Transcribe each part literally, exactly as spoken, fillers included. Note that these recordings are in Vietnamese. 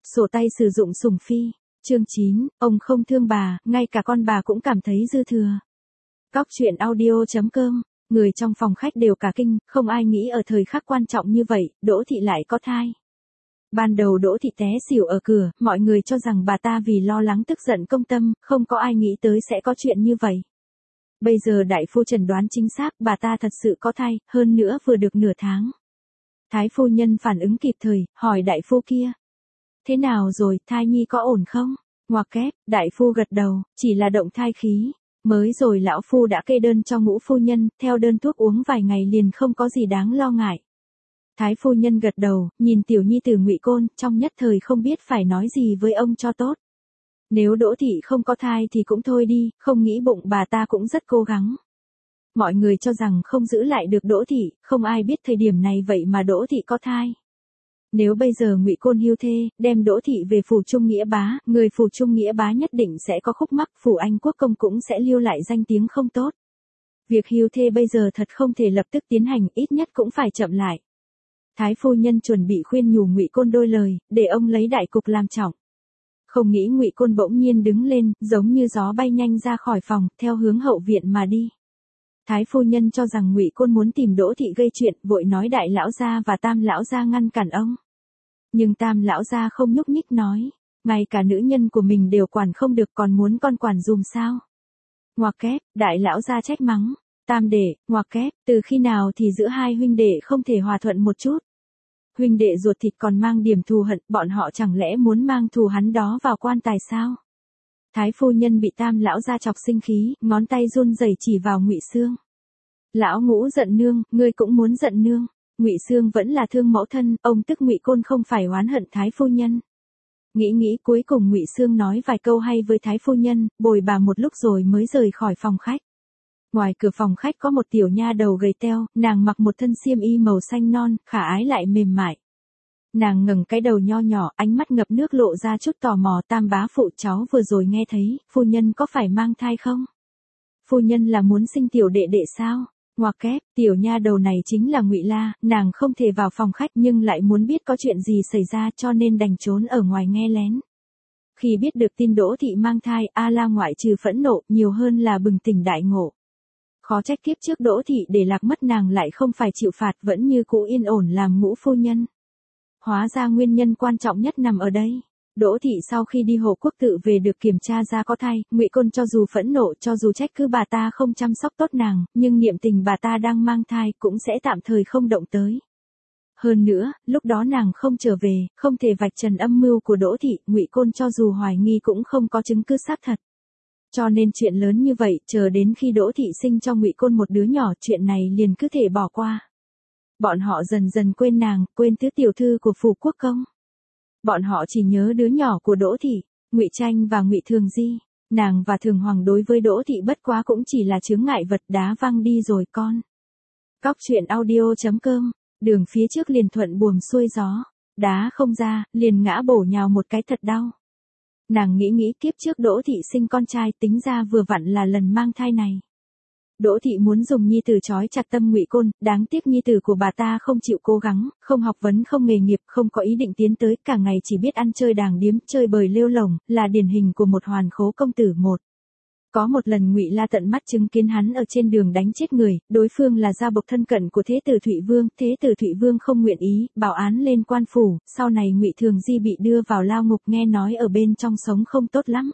Sổ tay sử dụng sủng phi. Chương chín, ông không thương bà, ngay cả con bà cũng cảm thấy dư thừa. Cóc truyện audio chấm com, người trong phòng khách đều cả kinh, không ai nghĩ ở thời khắc quan trọng như vậy, Đỗ Thị lại có thai. Ban đầu Đỗ Thị té xỉu ở cửa, mọi người cho rằng bà ta vì lo lắng tức giận công tâm, không có ai nghĩ tới sẽ có chuyện như vậy. Bây giờ đại phu chẩn đoán chính xác, bà ta thật sự có thai, hơn nữa vừa được nửa tháng. Thái phu nhân phản ứng kịp thời, hỏi đại phu kia. Thế nào rồi, thai nhi có ổn không? Ngoặc kép, đại phu gật đầu, chỉ là động thai khí. Mới rồi lão phu đã kê đơn cho Ngũ phu nhân, theo đơn thuốc uống vài ngày liền không có gì đáng lo ngại. Thái phu nhân gật đầu, nhìn tiểu nhi tử Ngụy Côn, trong nhất thời không biết phải nói gì với ông cho tốt. Nếu Đỗ Thị không có thai thì cũng thôi đi, không nghĩ bụng bà ta cũng rất cố gắng. Mọi người cho rằng không giữ lại được Đỗ Thị, không ai biết thời điểm này vậy mà Đỗ Thị có thai. Nếu bây giờ Ngụy Côn hưu thê, đem Đỗ Thị về phủ Trung Nghĩa Bá, người phủ Trung Nghĩa Bá nhất định sẽ có khúc mắc, phủ Anh Quốc công cũng sẽ lưu lại danh tiếng không tốt. Việc hưu thê bây giờ thật không thể lập tức tiến hành, ít nhất cũng phải chậm lại. Thái phu nhân chuẩn bị khuyên nhủ Ngụy Côn đôi lời, để ông lấy đại cục làm trọng. Không nghĩ Ngụy Côn bỗng nhiên đứng lên, giống như gió bay nhanh ra khỏi phòng, theo hướng hậu viện mà đi. Thái phu nhân cho rằng Ngụy Côn muốn tìm Đỗ Thị gây chuyện, vội nói đại lão gia và tam lão gia ngăn cản ông. Nhưng tam lão gia không nhúc nhích nói, ngay cả nữ nhân của mình đều quản không được còn muốn con quản dùm sao. Ngoặc kép, đại lão gia trách mắng, tam đệ, ngoặc kép, từ khi nào thì giữa hai huynh đệ không thể hòa thuận một chút. Huynh đệ ruột thịt còn mang điểm thù hận, bọn họ chẳng lẽ muốn mang thù hắn đó vào quan tài sao? Thái phu nhân bị tam lão gia chọc sinh khí, ngón tay run rẩy chỉ vào Ngụy Xương. Lão Ngũ giận nương, ngươi cũng muốn giận nương. Ngụy Xương vẫn là thương mẫu thân, ông tức Ngụy Côn không phải oán hận Thái phu nhân. Nghĩ nghĩ cuối cùng Ngụy Xương nói vài câu hay với Thái phu nhân, bồi bà một lúc rồi mới rời khỏi phòng khách. Ngoài cửa phòng khách có một tiểu nha đầu gầy teo, nàng mặc một thân xiêm y màu xanh non, khả ái lại mềm mại. Nàng ngẩng cái đầu nho nhỏ, ánh mắt ngập nước lộ ra chút tò mò. Tam bá phụ, cháu vừa rồi nghe thấy, phu nhân có phải mang thai không? Phu nhân là muốn sinh tiểu đệ đệ sao? Ngoặc kép, tiểu nha đầu này chính là Ngụy La, nàng không thể vào phòng khách nhưng lại muốn biết có chuyện gì xảy ra cho nên đành trốn ở ngoài nghe lén. Khi biết được tin Đỗ Thị mang thai, A La ngoại trừ phẫn nộ, nhiều hơn là bừng tỉnh đại ngộ. Khó trách kiếp trước Đỗ Thị để lạc mất nàng lại không phải chịu phạt, vẫn như cũ yên ổn làm Ngũ phu nhân. Hóa ra nguyên nhân quan trọng nhất nằm ở đây. Đỗ Thị sau khi đi Hộ Quốc Tự về được kiểm tra ra có thai, Ngụy Côn cho dù phẫn nộ, cho dù trách cứ bà ta không chăm sóc tốt nàng, nhưng niệm tình bà ta đang mang thai cũng sẽ tạm thời không động tới. Hơn nữa, lúc đó nàng không trở về, không thể vạch trần âm mưu của Đỗ Thị, Ngụy Côn cho dù hoài nghi cũng không có chứng cứ xác thật. Cho nên chuyện lớn như vậy, chờ đến khi Đỗ Thị sinh cho Ngụy Côn một đứa nhỏ, chuyện này liền cứ thể bỏ qua. Bọn họ dần dần quên nàng, quên tứ tiểu thư của phủ quốc công. Bọn họ chỉ nhớ đứa nhỏ của Đỗ Thị, Ngụy Tranh và Ngụy Thường Di. Nàng và Thường Hoàng đối với Đỗ Thị bất quá cũng chỉ là chướng ngại vật, đá văng đi rồi con. Cóc truyện audio chấm com, đường phía trước liền thuận buồm xuôi gió, đá không ra, liền ngã bổ nhào một cái thật đau. Nàng nghĩ nghĩ kiếp trước Đỗ Thị sinh con trai, tính ra vừa vặn là lần mang thai này. Đỗ Thị muốn dùng nhi tử trói chặt tâm Ngụy Côn, đáng tiếc nhi tử của bà ta không chịu cố gắng, không học vấn không nghề nghiệp, không có ý định tiến tới, cả ngày chỉ biết ăn chơi đàng điếm, chơi bời lêu lổng, là điển hình của một hoàn khố công tử một. Có một lần Ngụy La tận mắt chứng kiến hắn ở trên đường đánh chết người, đối phương là gia bộc thân cận của Thế tử Thụy Vương, Thế tử Thụy Vương không nguyện ý, bảo án lên quan phủ, sau này Ngụy Thường Di bị đưa vào lao ngục, nghe nói ở bên trong sống không tốt lắm.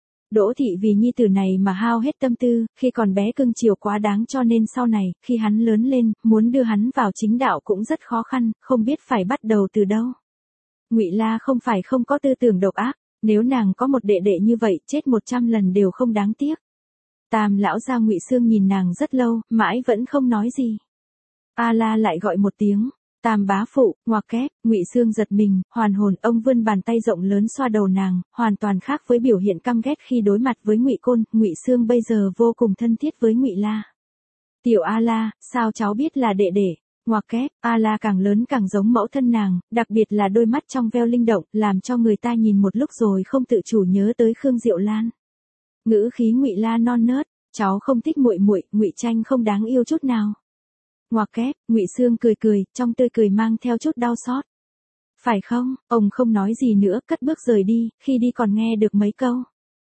Đỗ Thị vì nhi tử này mà hao hết tâm tư, khi còn bé cưng chiều quá đáng cho nên sau này, khi hắn lớn lên, muốn đưa hắn vào chính đạo cũng rất khó khăn, không biết phải bắt đầu từ đâu. Ngụy La không phải không có tư tưởng độc ác, nếu nàng có một đệ đệ như vậy, chết một trăm lần đều không đáng tiếc. Tam lão gia Ngụy Xương nhìn nàng rất lâu, mãi vẫn không nói gì. A La lại gọi một tiếng. Tam bá phụ, ngoặc kép, Ngụy Xương giật mình, hoàn hồn, ông vươn bàn tay rộng lớn xoa đầu nàng, hoàn toàn khác với biểu hiện căm ghét khi đối mặt với Ngụy Côn. Ngụy Xương bây giờ vô cùng thân thiết với Ngụy La. Tiểu A La, sao cháu biết là đệ đệ? Ngoặc kép, A La càng lớn càng giống mẫu thân nàng, đặc biệt là đôi mắt trong veo linh động, làm cho người ta nhìn một lúc rồi không tự chủ nhớ tới Khương Diệu Lan. Ngữ khí Ngụy La non nớt, cháu không thích muội muội, Ngụy Tranh không đáng yêu chút nào. Ngoặc kép, Ngụy Xương cười cười, trong tươi cười mang theo chút đau xót. Phải không? Ông không nói gì nữa, cất bước rời đi, khi đi còn nghe được mấy câu.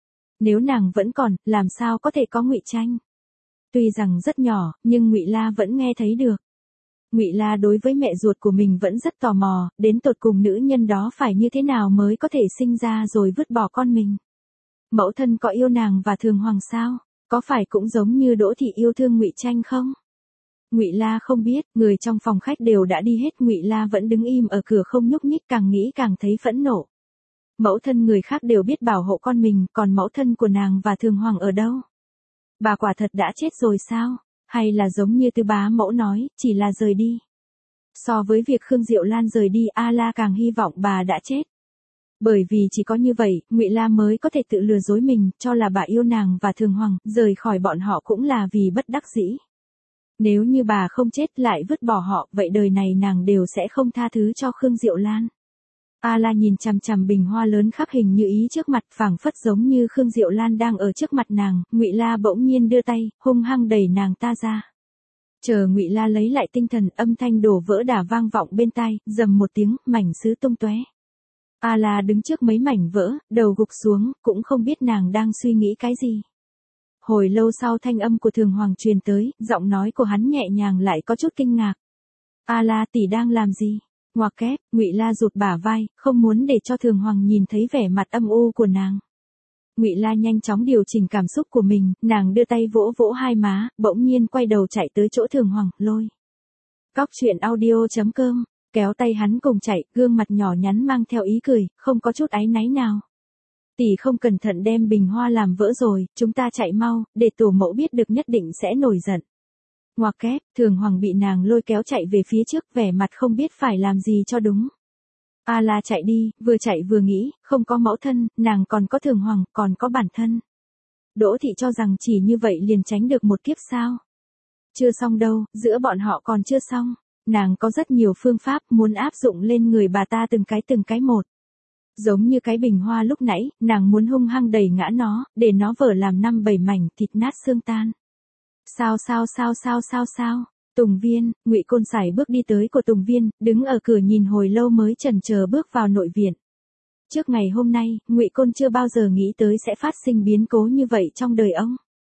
Nếu nàng vẫn còn, làm sao có thể có Ngụy Tranh? Tuy rằng rất nhỏ, nhưng Ngụy La vẫn nghe thấy được. Ngụy La đối với mẹ ruột của mình vẫn rất tò mò, đến tột cùng nữ nhân đó phải như thế nào mới có thể sinh ra rồi vứt bỏ con mình. Mẫu thân có yêu nàng và Thường Hoàng sao? Có phải cũng giống như Đỗ thị yêu thương Ngụy Tranh không? Ngụy La không biết, người trong phòng khách đều đã đi hết, Ngụy La vẫn đứng im ở cửa không nhúc nhích, càng nghĩ càng thấy phẫn nộ. Mẫu thân người khác đều biết bảo hộ con mình, còn mẫu thân của nàng và Thường Hoàng ở đâu? Bà quả thật đã chết rồi sao? Hay là giống như Tư bá mẫu nói, chỉ là rời đi? So với việc Khương Diệu Lan rời đi, A La càng hy vọng bà đã chết. Bởi vì chỉ có như vậy, Ngụy La mới có thể tự lừa dối mình, cho là bà yêu nàng và Thường Hoàng, rời khỏi bọn họ cũng là vì bất đắc dĩ. Nếu như bà không chết lại vứt bỏ họ, vậy đời này nàng đều sẽ không tha thứ cho Khương Diệu Lan. A La nhìn chằm chằm bình hoa lớn khắc hình như ý trước mặt, phảng phất giống như Khương Diệu Lan đang ở trước mặt nàng. Ngụy La bỗng nhiên đưa tay, hung hăng đẩy nàng ta ra. Chờ Ngụy La lấy lại tinh thần, âm thanh đổ vỡ đả vang vọng bên tai, rầm một tiếng, mảnh sứ tung tóe. A La đứng trước mấy mảnh vỡ, đầu gục xuống, cũng không biết nàng đang suy nghĩ cái gì. Hồi lâu sau thanh âm của Thường Hoàng truyền tới, giọng nói của hắn nhẹ nhàng lại có chút kinh ngạc. A La tỷ đang làm gì? Ngoặc kép, Ngụy La rụt bả vai, không muốn để cho Thường Hoàng nhìn thấy vẻ mặt âm u của nàng. Ngụy La nhanh chóng điều chỉnh cảm xúc của mình, nàng đưa tay vỗ vỗ hai má, bỗng nhiên quay đầu chạy tới chỗ Thường Hoàng, lôi. Cóc truyện audio chấm com, kéo tay hắn cùng chạy, gương mặt nhỏ nhắn mang theo ý cười, không có chút áy náy nào. Tỷ không cẩn thận đem bình hoa làm vỡ rồi, chúng ta chạy mau, để tổ mẫu biết được nhất định sẽ nổi giận. Ngoặc kép, Thường Hoàng bị nàng lôi kéo chạy về phía trước, vẻ mặt không biết phải làm gì cho đúng. A La chạy đi, vừa chạy vừa nghĩ, không có mẫu thân, nàng còn có Thường Hoàng, còn có bản thân. Đỗ thị cho rằng chỉ như vậy liền tránh được một kiếp sao? Chưa xong đâu, giữa bọn họ còn chưa xong. Nàng có rất nhiều phương pháp muốn áp dụng lên người bà ta từng cái từng cái một. Giống như cái bình hoa lúc nãy, nàng muốn hung hăng đẩy ngã nó, để nó vỡ làm năm bảy mảnh, thịt nát xương tan. Sao sao sao sao sao sao? Tùng Viên, Ngụy Côn sải bước đi tới của Tùng Viên, đứng ở cửa nhìn hồi lâu mới chần chờ bước vào nội viện. Trước ngày hôm nay, Ngụy Côn chưa bao giờ nghĩ tới sẽ phát sinh biến cố như vậy trong đời ông.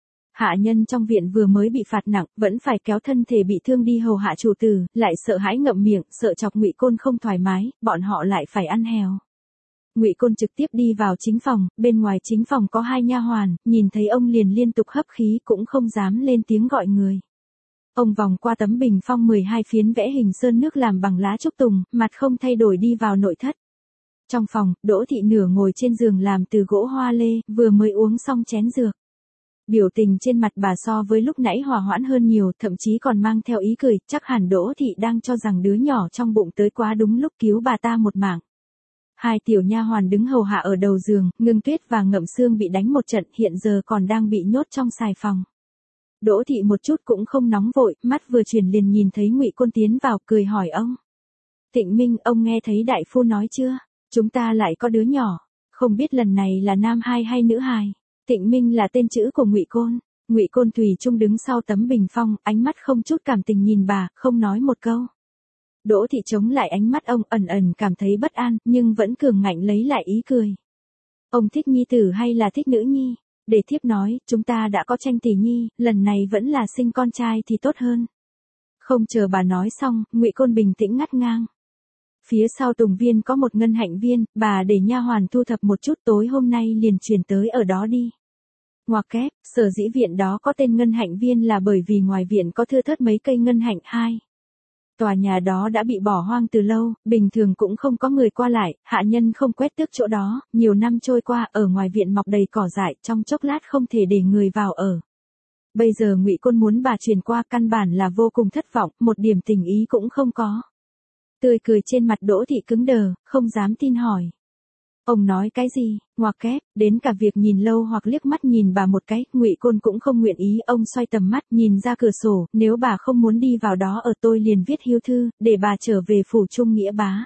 Hạ nhân trong viện vừa mới bị phạt nặng, vẫn phải kéo thân thể bị thương đi hầu hạ chủ tử, lại sợ hãi ngậm miệng, sợ chọc Ngụy Côn không thoải mái, bọn họ lại phải ăn hèo. Ngụy Côn trực tiếp đi vào chính phòng, bên ngoài chính phòng có hai nha hoàn, nhìn thấy ông liền liên tục hấp khí, cũng không dám lên tiếng gọi người. Ông vòng qua tấm bình phong mười hai phiến vẽ hình sơn nước làm bằng lá trúc tùng, mặt không thay đổi đi vào nội thất. Trong phòng, Đỗ thị nửa ngồi trên giường làm từ gỗ hoa lê, vừa mới uống xong chén dược. Biểu tình trên mặt bà so với lúc nãy hòa hoãn hơn nhiều, thậm chí còn mang theo ý cười, chắc hẳn Đỗ thị đang cho rằng đứa nhỏ trong bụng tới quá đúng lúc cứu bà ta một mạng. Hai tiểu nha hoàn đứng hầu hạ ở đầu giường, Ngưng Tuyết và Ngậm Xương bị đánh một trận, hiện giờ còn đang bị nhốt trong xài phòng. Đỗ thị một chút cũng không nóng vội, mắt vừa chuyển liền nhìn thấy Ngụy Côn tiến vào, cười hỏi ông. Tịnh Minh, ông nghe thấy đại phu nói chưa? Chúng ta lại có đứa nhỏ, không biết lần này là nam hai hay nữ hài. Tịnh Minh là tên chữ của Ngụy Côn. Ngụy Côn thủy chung đứng sau tấm bình phong, ánh mắt không chút cảm tình nhìn bà, không nói một câu. Đỗ thị chống lại ánh mắt ông, ẩn ẩn cảm thấy bất an, nhưng vẫn cường ngạnh lấy lại ý cười. Ông thích nhi tử hay là thích nữ nhi? Để thiếp nói, chúng ta đã có Tranh tỷ nhi, lần này vẫn là sinh con trai thì tốt hơn. Không chờ bà nói xong, Ngụy Côn bình tĩnh ngắt ngang. Phía sau Tùng Viên có một ngân hạnh viên, bà để nha hoàn thu thập một chút, tối hôm nay liền chuyển tới ở đó đi. Ngoặc kép, sở dĩ viện đó có tên ngân hạnh viên là bởi vì ngoài viện có thưa thớt mấy cây ngân hạnh hai. Tòa nhà đó đã bị bỏ hoang từ lâu, bình thường cũng không có người qua lại, hạ nhân không quét tước chỗ đó, nhiều năm trôi qua, ở ngoài viện mọc đầy cỏ dại, trong chốc lát không thể để người vào ở. Bây giờ Ngụy Côn muốn bà chuyển qua, căn bản là vô cùng thất vọng, một điểm tình ý cũng không có. Tươi cười trên mặt Đỗ thị cứng đờ, không dám tin hỏi. Ông nói cái gì? Ngoặc kép, đến cả việc nhìn lâu hoặc liếc mắt nhìn bà một cái, Ngụy Côn cũng không nguyện ý. Ông xoay tầm mắt, nhìn ra cửa sổ, nếu bà không muốn đi vào đó ở tôi liền viết hưu thư, để bà trở về phủ Trung Nghĩa Bá.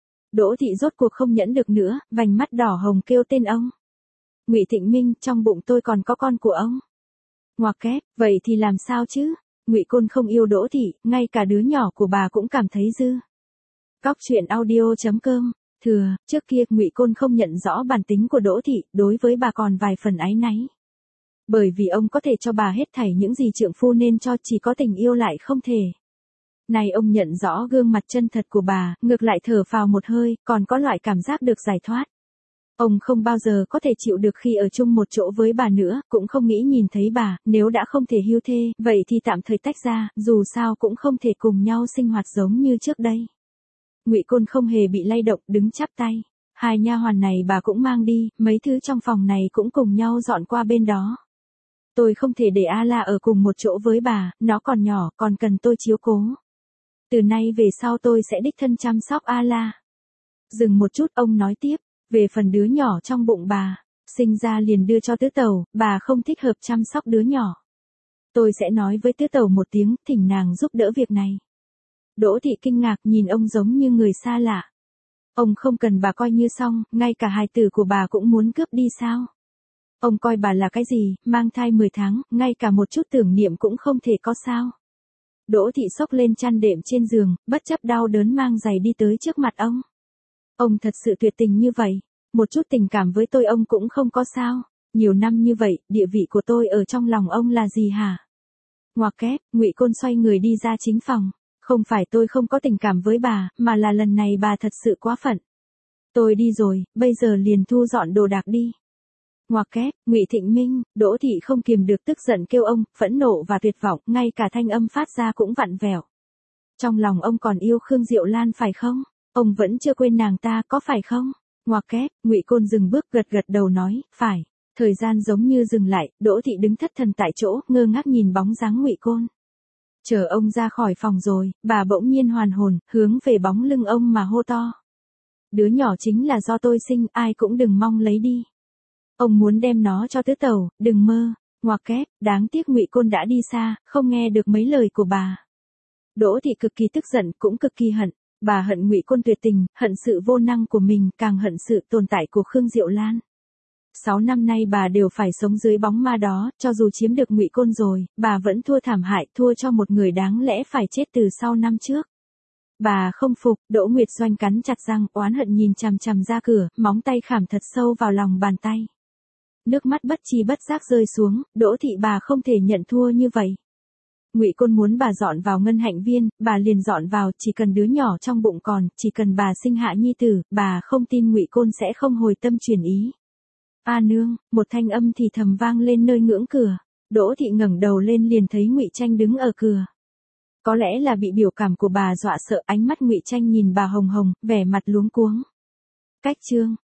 Đỗ thị rốt cuộc không nhẫn được nữa, vành mắt đỏ hồng kêu tên ông. Ngụy Thịnh Minh, trong bụng tôi còn có con của ông. Ngoặc kép, vậy thì làm sao chứ? Ngụy Côn không yêu Đỗ thị, ngay cả đứa nhỏ của bà cũng cảm thấy dư. Cóc truyện audio chấm com. Thừa, trước kia Ngụy Côn không nhận rõ bản tính của Đỗ thị, đối với bà còn vài phần áy náy. Bởi vì ông có thể cho bà hết thảy những gì trượng phu nên cho, chỉ có tình yêu lại không thể. Này ông nhận rõ gương mặt chân thật của bà, ngược lại thở phào một hơi, còn có loại cảm giác được giải thoát. Ông không bao giờ có thể chịu được khi ở chung một chỗ với bà nữa, cũng không nghĩ nhìn thấy bà, nếu đã không thể hưu thê, vậy thì tạm thời tách ra, dù sao cũng không thể cùng nhau sinh hoạt giống như trước đây. Ngụy Côn không hề bị lay động, đứng chắp tay. Hai nha hoàn này bà cũng mang đi, mấy thứ trong phòng này cũng cùng nhau dọn qua bên đó. Tôi không thể để A La ở cùng một chỗ với bà, nó còn nhỏ, còn cần tôi chiếu cố. Từ nay về sau tôi sẽ đích thân chăm sóc A La. Dừng một chút, ông nói tiếp, về phần đứa nhỏ trong bụng bà, sinh ra liền đưa cho tứ tẩu, bà không thích hợp chăm sóc đứa nhỏ. Tôi sẽ nói với tứ tẩu một tiếng, thỉnh nàng giúp đỡ việc này. Đỗ thị kinh ngạc nhìn ông giống như người xa lạ. Ông không cần bà coi như xong, ngay cả hài tử của bà cũng muốn cướp đi sao? Ông coi bà là cái gì, mang thai mười tháng, ngay cả một chút tưởng niệm cũng không thể có sao? Đỗ thị xốc lên chăn đệm trên giường, bất chấp đau đớn mang giày đi tới trước mặt ông. Ông thật sự tuyệt tình như vậy, một chút tình cảm với tôi ông cũng không có sao? Nhiều năm như vậy, địa vị của tôi ở trong lòng ông là gì hả? Ngoặc kép, Ngụy Côn xoay người đi ra chính phòng. Không phải tôi không có tình cảm với bà, mà là lần này bà thật sự quá phận. Tôi đi rồi, bây giờ liền thu dọn đồ đạc đi. Ngoặc kép, Ngụy Thịnh Minh. Đỗ thị không kiềm được tức giận kêu ông, phẫn nộ và tuyệt vọng, ngay cả thanh âm phát ra cũng vặn vẹo. Trong lòng ông còn yêu Khương Diệu Lan phải không? Ông vẫn chưa quên nàng ta có phải không? Ngoặc kép, Ngụy Côn dừng bước gật gật đầu nói, phải. Thời gian giống như dừng lại, Đỗ thị đứng thất thần tại chỗ, ngơ ngác nhìn bóng dáng Ngụy Côn. Chờ ông ra khỏi phòng rồi, bà bỗng nhiên hoàn hồn, hướng về bóng lưng ông mà hô to. Đứa nhỏ chính là do tôi sinh, ai cũng đừng mong lấy đi. Ông muốn đem nó cho tứ tẩu, đừng mơ. Ngoặc kép, đáng tiếc Ngụy Côn đã đi xa, không nghe được mấy lời của bà. Đỗ thị cực kỳ tức giận, cũng cực kỳ hận. Bà hận Ngụy Côn tuyệt tình, hận sự vô năng của mình, càng hận sự tồn tại của Khương Diệu Lan. Sáu năm nay bà đều phải sống dưới bóng ma đó, cho dù chiếm được Ngụy Côn rồi, bà vẫn thua thảm hại, thua cho một người đáng lẽ phải chết từ sau năm trước. Bà không phục, Đỗ Nguyệt Doanh cắn chặt răng, oán hận nhìn chằm chằm ra cửa, móng tay khảm thật sâu vào lòng bàn tay. Nước mắt bất chi bất giác rơi xuống, Đỗ thị bà không thể nhận thua như vậy. Ngụy Côn muốn bà dọn vào ngân hạnh viên, bà liền dọn vào, chỉ cần đứa nhỏ trong bụng còn, chỉ cần bà sinh hạ nhi tử, bà không tin Ngụy Côn sẽ không hồi tâm chuyển ý. A nương, một thanh âm thì thầm vang lên nơi ngưỡng cửa. Đỗ thị ngẩng đầu lên liền thấy Ngụy Tranh đứng ở cửa. Có lẽ là bị biểu cảm của bà dọa sợ, ánh mắt Ngụy Tranh nhìn bà hồng hồng, vẻ mặt luống cuống. Cách chương